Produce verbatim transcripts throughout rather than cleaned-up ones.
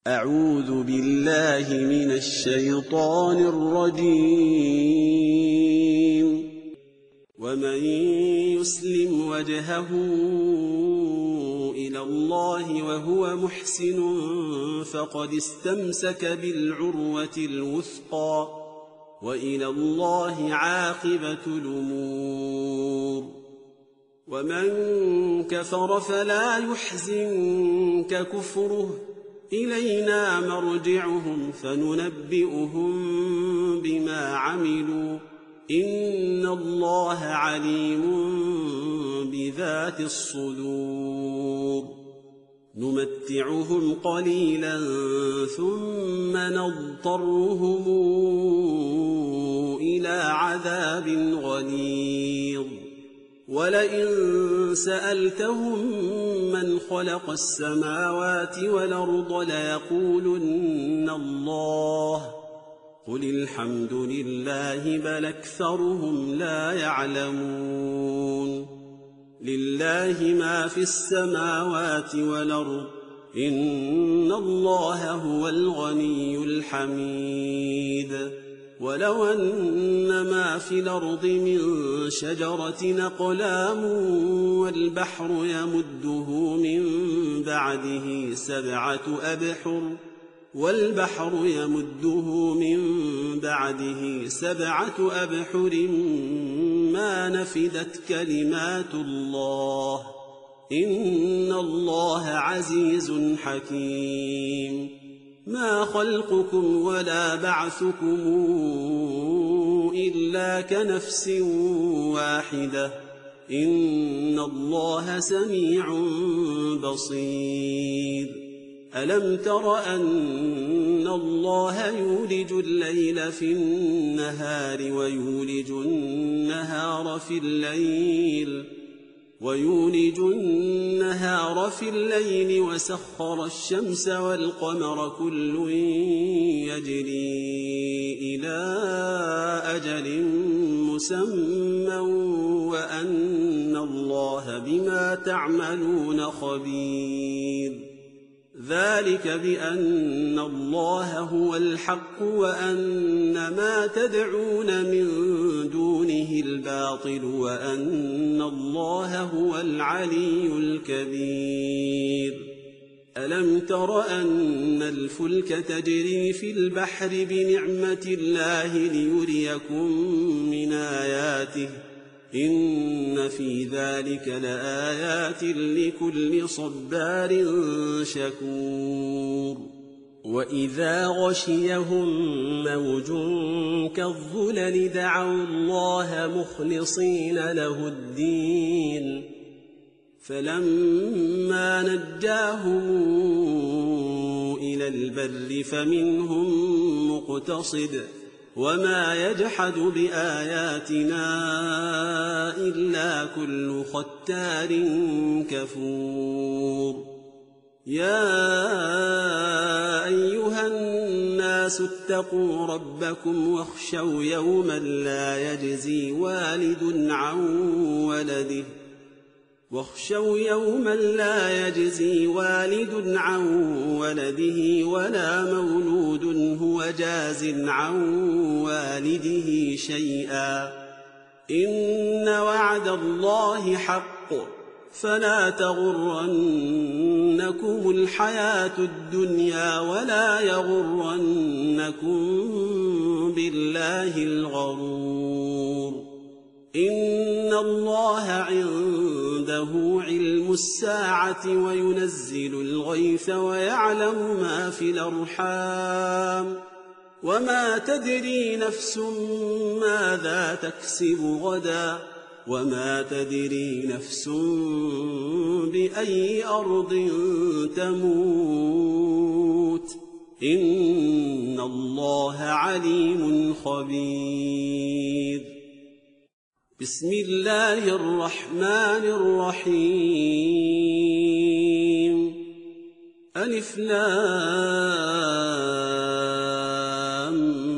أعوذ بالله من الشيطان الرجيم. ومن يسلم وجهه إلى الله وهو محسن فقد استمسك بالعروة الوثقى وإلى الله عاقبة الأمور. ومن كفر فلا يحزنك كفره، إلينا مرجعهم فننبئهم بما عملوا، إن الله عليم بذات الصدور. نمتعهم قليلا ثم نضطرهم إلى عذاب غليظ. ولئن سألتهم من خلق السماوات والأرض ليقولن الله، قل الحمد لله بل أكثرهم لا يعلمون. لله ما في السماوات والأرض، إن الله هو الغني الحميد. ولو أن ما في الأرض من شجرة أقلام والبحر يمده من بعده سبعة أبحر والبحر يمده من بعده سبعة أبحر ما نفدت كلمات الله، إن الله عزيز حكيم. ما خلقكم ولا بعثكم إلا كنفس واحدة، إن الله سميع بصير. ألم تر أن الله يولج الليل في النهار ويولج النهار في الليل ويولج النهار في الليل وسخر الشمس والقمر كل يجري إلى أجل مسمى وأن الله بما تعملون خبير. ذلك بأن الله هو الحق وأن ما تدعون من دونه الباطل وأن الله هو العلي الكبير. ألم تر أن الفلك تجري في البحر بنعمة الله ليريكم من آياته، إن في ذلك لآيات لكل صبار شكور. وإذا غشيهم موج كالظلل دعوا الله مخلصين له الدين، فلما نجاهم إلى البر فمنهم مقتصد، وما يجحد بآياتنا إلا كل ختار كفور. يا أيها الناس اتقوا ربكم واخشوا يوما لا يجزي والد عن ولده واخشوا يوما لا يجزي والد عن ولده ولا مولود هو جاز عن والده شيئا، إن وعد الله حق فلا تغرنكم الحياة الدنيا ولا يغرنكم بالله الغرور. إن الله عنده علم الساعة وينزل الغيث ويعلم ما في الأرحام، وما تدري نفس ماذا تكسب غدا، وما تدري نفس بأي أرض تموت، إن الله عليم خبير. بسم الله الرحمن الرحيم. ألف لام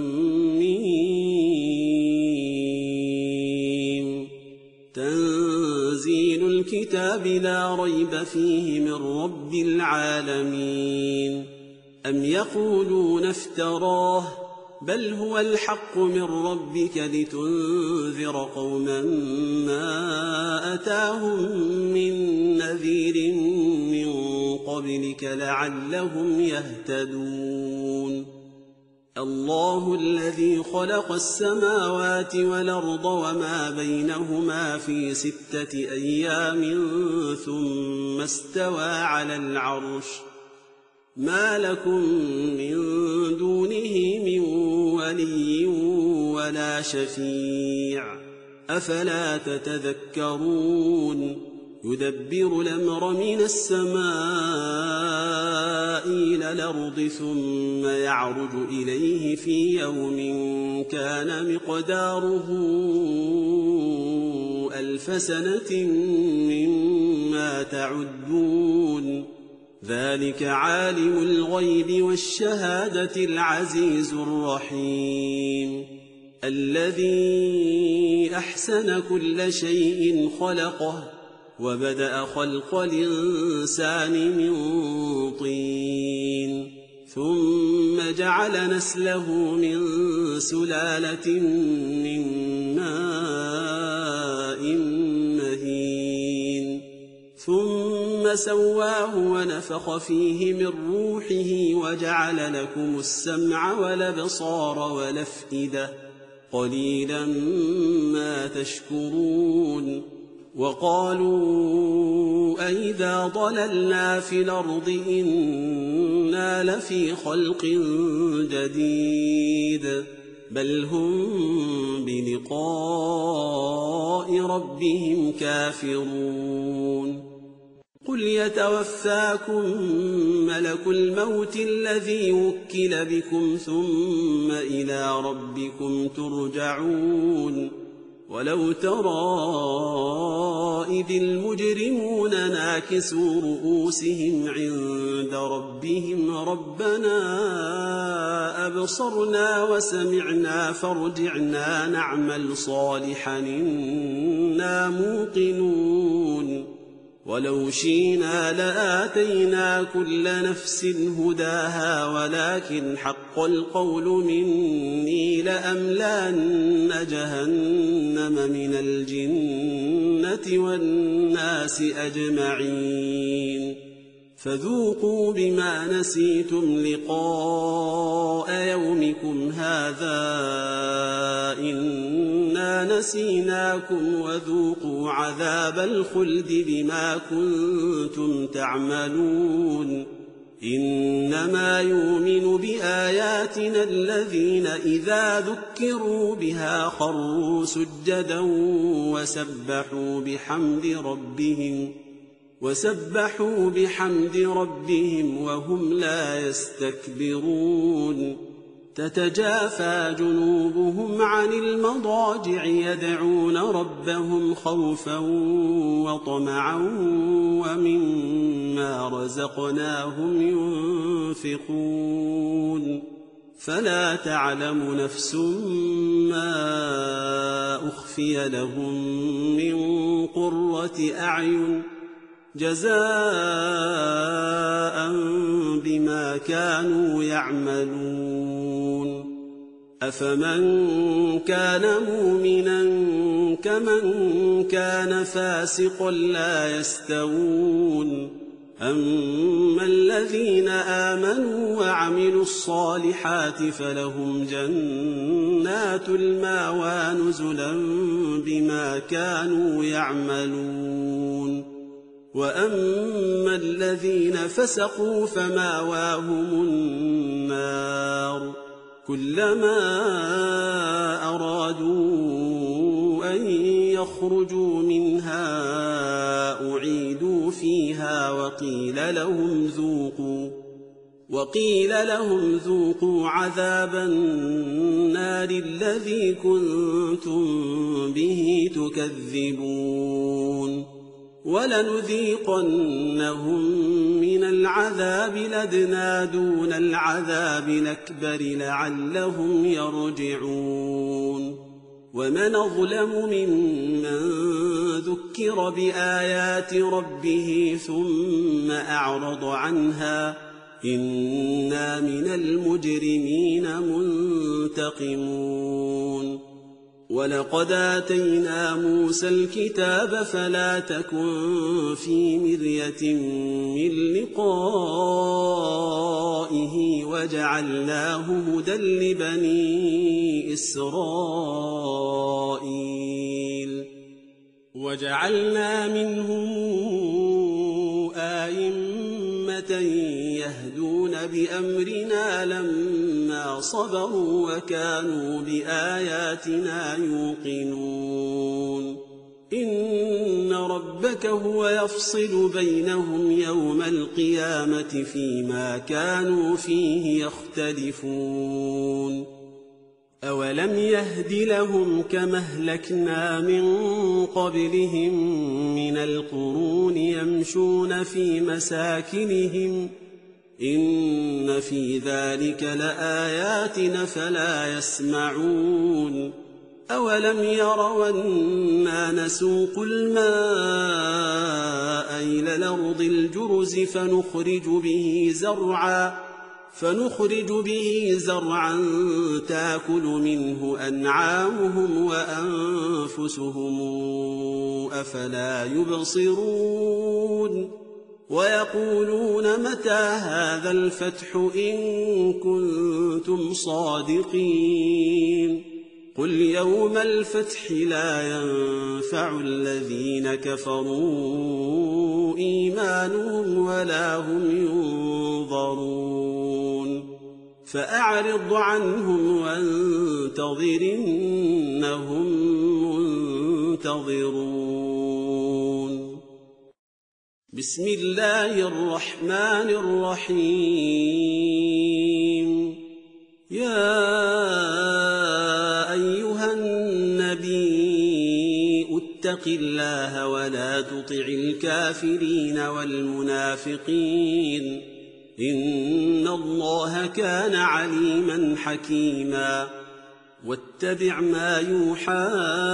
ميم. تنزيل الكتاب لا ريب فيه من رب العالمين. أم يقولون افتراه بل هو الحق من ربك لتنذر قوما ما أتاهم من نذير من قبلك لعلهم يهتدون الله الذي خلق السماوات والأرض وما بينهما في ستة أيام ثم استوى على العرش ما لكم من دونه من ولي ولا شفيع أفلا تتذكرون يدبر الأمر من السماء إلى الأرض ثم يعرج إليه في يوم كان مقداره ألف سنة مما تعدون ذلك عالم الغيب والشهادة العزيز الرحيم الذي أحسن كل شيء خلقه وبدأ خلق الإنسان من طين ثم جعل نسله من سلالة من ماء مهين ثم سواه ونفخ فيه من روحه وجعل لكم السمع والأبصار والأفئدة قليلا ما تشكرون وقالوا أئذا ضللنا في الأرض إنا لفي خلق جديد بل هم بلقاء ربهم كافرون قل يتوفاكم ملك الموت الذي وكل بكم ثم إلى ربكم ترجعون ولو ترى إذ المجرمون ناكسوا رؤوسهم عند ربهم ربنا أبصرنا وسمعنا فارجعنا نعمل صالحا إنا موقنون ولو شئنا لآتينا كل نفس هداها ولكن حق القول مني لأملأن جهنم من الجنة والناس أجمعين فذوقوا بما نسيتم لقاء يومكم هذا إنا نسيناكم وذوقوا عذاب الخلد بما كنتم تعملون إنما يؤمن بآياتنا الذين إذا ذكروا بها خروا سجدا وسبحوا بحمد ربهم وسبحوا بحمد ربهم وهم لا يستكبرون تتجافى جنوبهم عن المضاجع يدعون ربهم خوفا وطمعا ومما رزقناهم ينفقون فلا تعلم نفس ما أخفي لهم من قرة أعين جزاء بما كانوا يعملون أفمن كان مؤمنا كمن كان فاسقا لا يستوون أما الذين آمنوا وعملوا الصالحات فلهم جنات المأوى نزلا بما كانوا يعملون وأما الذين فسقوا فمأواهم النار كلما أرادوا أن يخرجوا منها أعيدوا فيها وقيل لهم ذوقوا وقيل لهم ذوقوا عذاب النار الذي كنتم به تكذبون ولنذيقنهم من العذاب الأدنى دون العذاب الأكبر لعلهم يرجعون ومن أظلم ممن ذكر بآيات ربه ثم أعرض عنها إنا من المجرمين منتقمون ولقد آتينا موسى الكتاب فلا تكن في مرية من لقائه وجعلناه هدى لبني إسرائيل وجعلنا منهم أئمة يهدون بأمرنا لما صبروا وكانوا بآياتنا يوقنون إن ربك هو يفصل بينهم يوم القيامة فيما كانوا فيه يختلفون أولم يهد لهم كما أهلكنا من قبلهم من القرون يمشون في مساكنهم إن في ذلك لآيات فلا يسمعون أولم يروا أنا نسوق الماء إلى الأرض الجرز فنخرج به زرعا فنخرج به زرعا تأكل منه أنعامهم وأنفسهم أفلا يبصرون ويقولون متى هذا الفتح إن كنتم صادقين قل يوم الفتح لا ينفع الذين كفروا إيمانهم ولا هم ينظرون فأعرض عنهم وانتظر إنهم منتظرون بسم الله الرحمن الرحيم يا أيها النبي اتق الله ولا تطع الكافرين والمنافقين إن الله كان عليما حكيما واتبع ما يوحى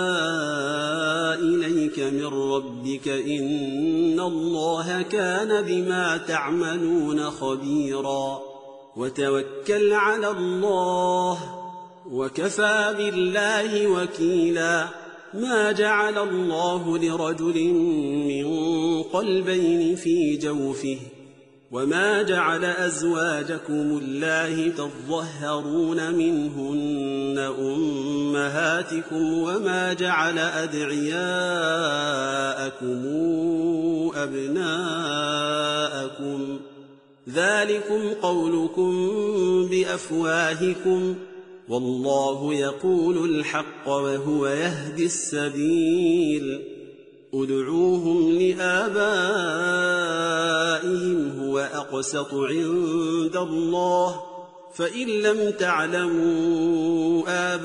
إليك من ربك إن الله كان بما تعملون خبيرا وتوكل على الله وكفى بالله وكيلا ما جعل الله لرجل من قلبين في جوفه وما جعل أزواجكم الله تظهرون منهن أمهاتكم وما جعل أدعياءكم أبناءكم ذلكم قولكم بأفواهكم والله يقول الحق وهو يهدي السبيل ادعوهم لآبائهم هو أقسط عند الله فإن لم تعلموا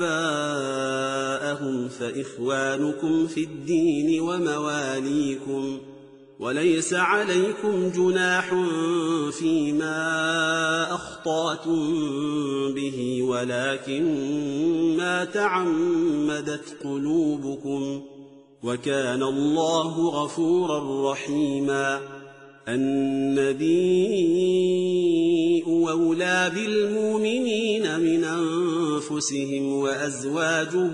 آباءهم فإخوانكم في الدين ومواليكم وليس عليكم جناح فيما أخطأتم به ولكن ما تعمدت قلوبكم وكان الله غفورا رحيما النبي أولى بالمؤمنين من أنفسهم وأزواجه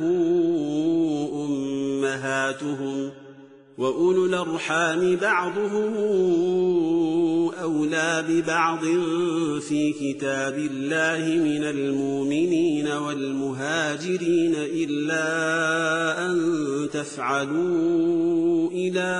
أمهاتهم وأولو الأرحام بعضهم أولى ببعض في كتاب الله من المؤمنين والمهاجرين إلا أن تفعلوا إلى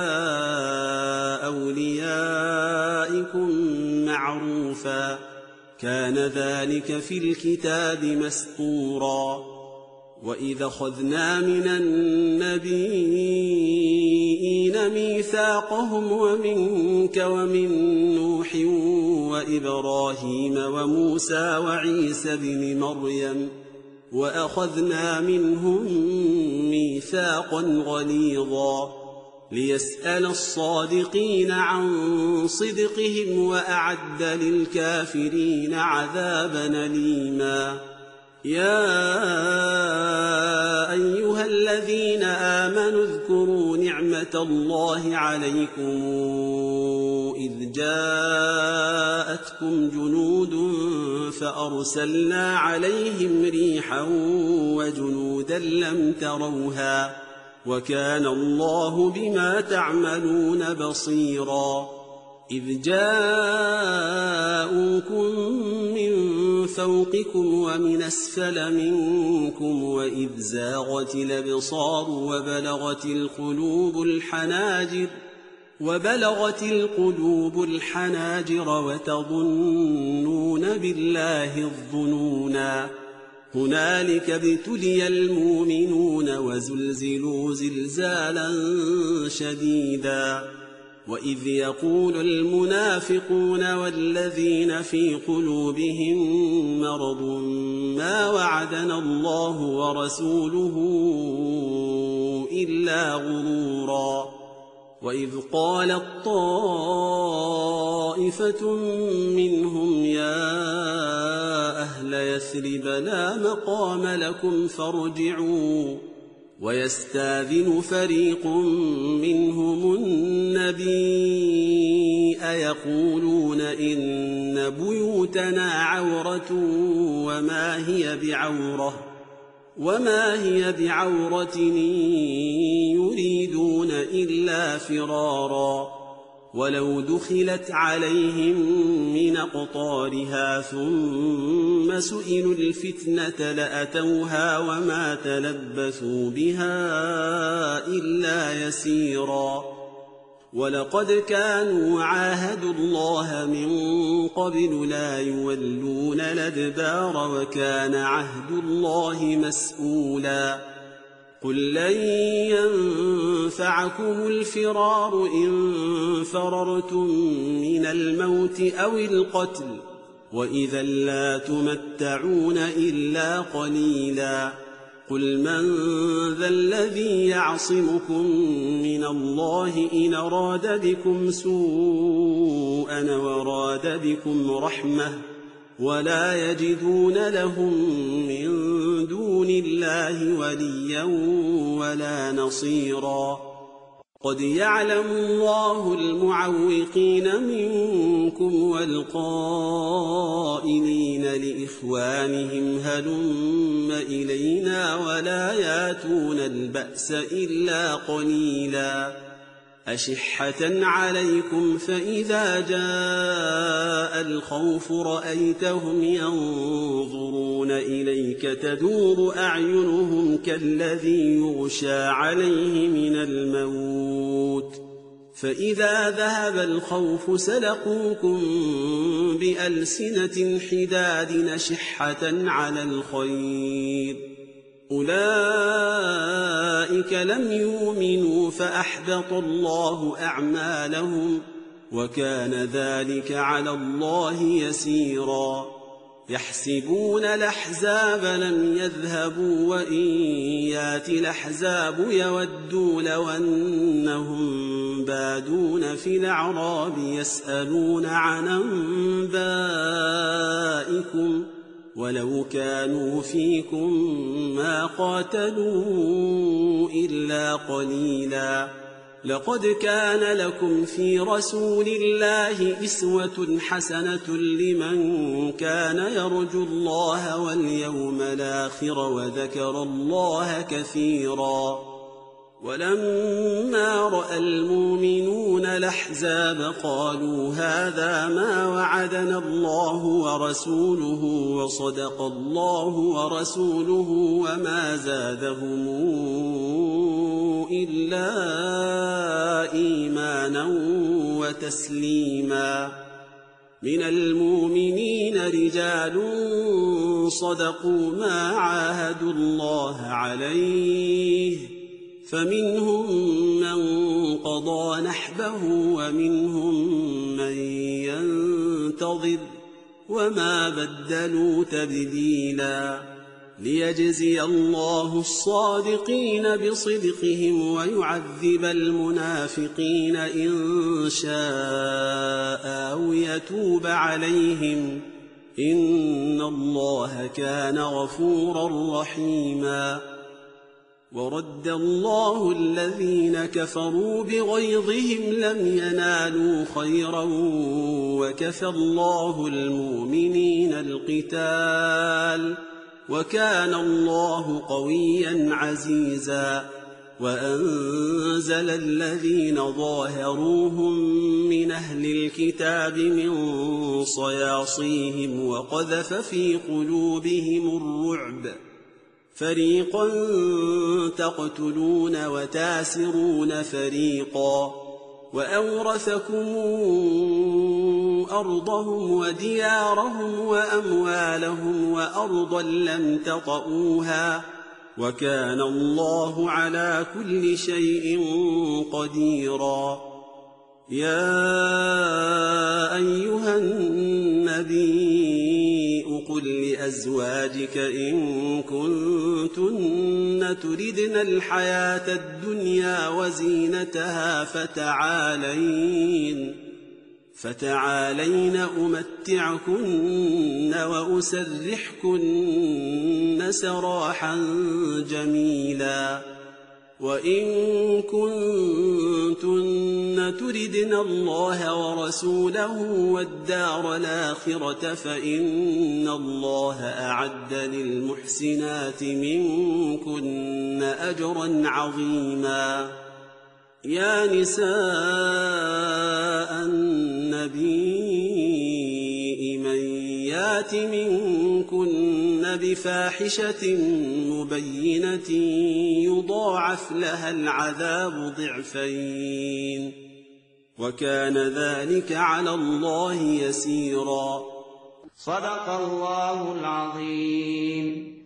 أوليائكم معروفا كان ذلك في الكتاب مسطورا وإذا أخذنا من النبيين ميثاقهم ومنك ومن نوح وإبراهيم وموسى وعيسى بن مريم وأخذنا منهم ميثاقا غليظا ليسأل الصادقين عن صدقهم وأعد للكافرين عذابا أليما يا أيها الذين آمنوا اذكروا نعمة الله عليكم إذ جاءتكم جنود فأرسلنا عليهم ريحا وجنودا لم تروها وكان الله بما تعملون بصيرا إذ جاءوكم من فوقكم ومن أسفل منكم وإذ زاغت الأبصار وبلغت القلوب الحناجر وبلغت القلوب الحناجر وتظنون بالله الظنونا هنالك ابتلي المؤمنون وزلزلوا زلزالا شديدا وإذ يقول المنافقون والذين في قلوبهم مرض ما وعدنا الله ورسوله إلا غرورا وإذ قالت طائفة منهم يا أهل يثرب لا مقام لكم فارجعوا ويستاذن فريق منهم النبي يقولون إن بيوتنا عورة وما هي بعورة وما هي بعورة يريدون إلا فرارا ولو دخلت عليهم من أقطارها ثم سئلوا الفتنة لأتوها وما تلبثوا بها إلا يسيرا ولقد كانوا عاهدوا الله من قبل لا يولون الأدبار وكان عهد الله مسؤولا قل لن ينفعكم الفرار إن فررتم من الموت أو القتل وإذا لا تمتعون إلا قليلا قل من ذا الذي يعصمكم من الله إن أراد بكم سوءا وراد بكم رحمة ولا يجدون لهم من دون الله وليا ولا نصيرا قد يعلم الله المعوقين منكم والقائلين لإخوانهم هلم إلينا ولا ياتون البأس إلا قليلا أشحة عليكم فإذا جاء الخوف رأيتهم ينظرون إليك تدور أعينهم كالذي يغشى عليه من الموت فإذا ذهب الخوف سلقوكم بألسنة حداد نشحة على الخير أولئك لم يؤمنوا فأحبط الله أعمالهم وكان ذلك على الله يسيرا يحسبون الأحزاب لم يذهبوا وإن يأتي الأحزاب يودوا لو أنهم بادون في الأعراب يسألون عن أنبائكم ولو كانوا فيكم ما قاتلوا إلا قليلا لقد كان لكم في رسول الله أسوة حسنة لمن كان يرجو الله واليوم الآخر وذكر الله كثيرا ولما رأى المؤمنون الأحزاب قالوا هذا ما وعدنا الله ورسوله وصدق الله ورسوله وما زادهم إلا إيمانا وتسليما من المؤمنين رجال صدقوا ما عاهدوا الله عليه فمنهم من قضى نحبه ومنهم من ينتظر وما بدلوا تبديلا ليجزي الله الصادقين بصدقهم ويعذب المنافقين إن شاء أو يتوب عليهم إن الله كان غفورا رحيما ورد الله الذين كفروا بغيظهم لم ينالوا خيرا وكفى الله المؤمنين القتال وكان الله قويا عزيزا وأنزل الذين ظاهروهم من أهل الكتاب من صياصيهم وقذف في قلوبهم الرعب فريقا تقتلون وتاسرون فريقا وأورثكم أرضهم وديارهم وأموالهم وأرضا لم تطئوها وكان الله على كل شيء قديرا يا أيها النبي قل لأزواجك إن كنتن تردن الحياة الدنيا وزينتها فتعالين فتعالين أمتعكن وأسرحكن سراحا جميلا وإن كنتن تردن الله ورسوله والدار الآخرة فإن الله أعد للمحسنات منكن أجرا عظيما يا نساء النبي من يات منكن بفاحشة مبينة يضاعف لها العذاب ضعفين وكان ذلك على الله يسيرا صدق الله العظيم.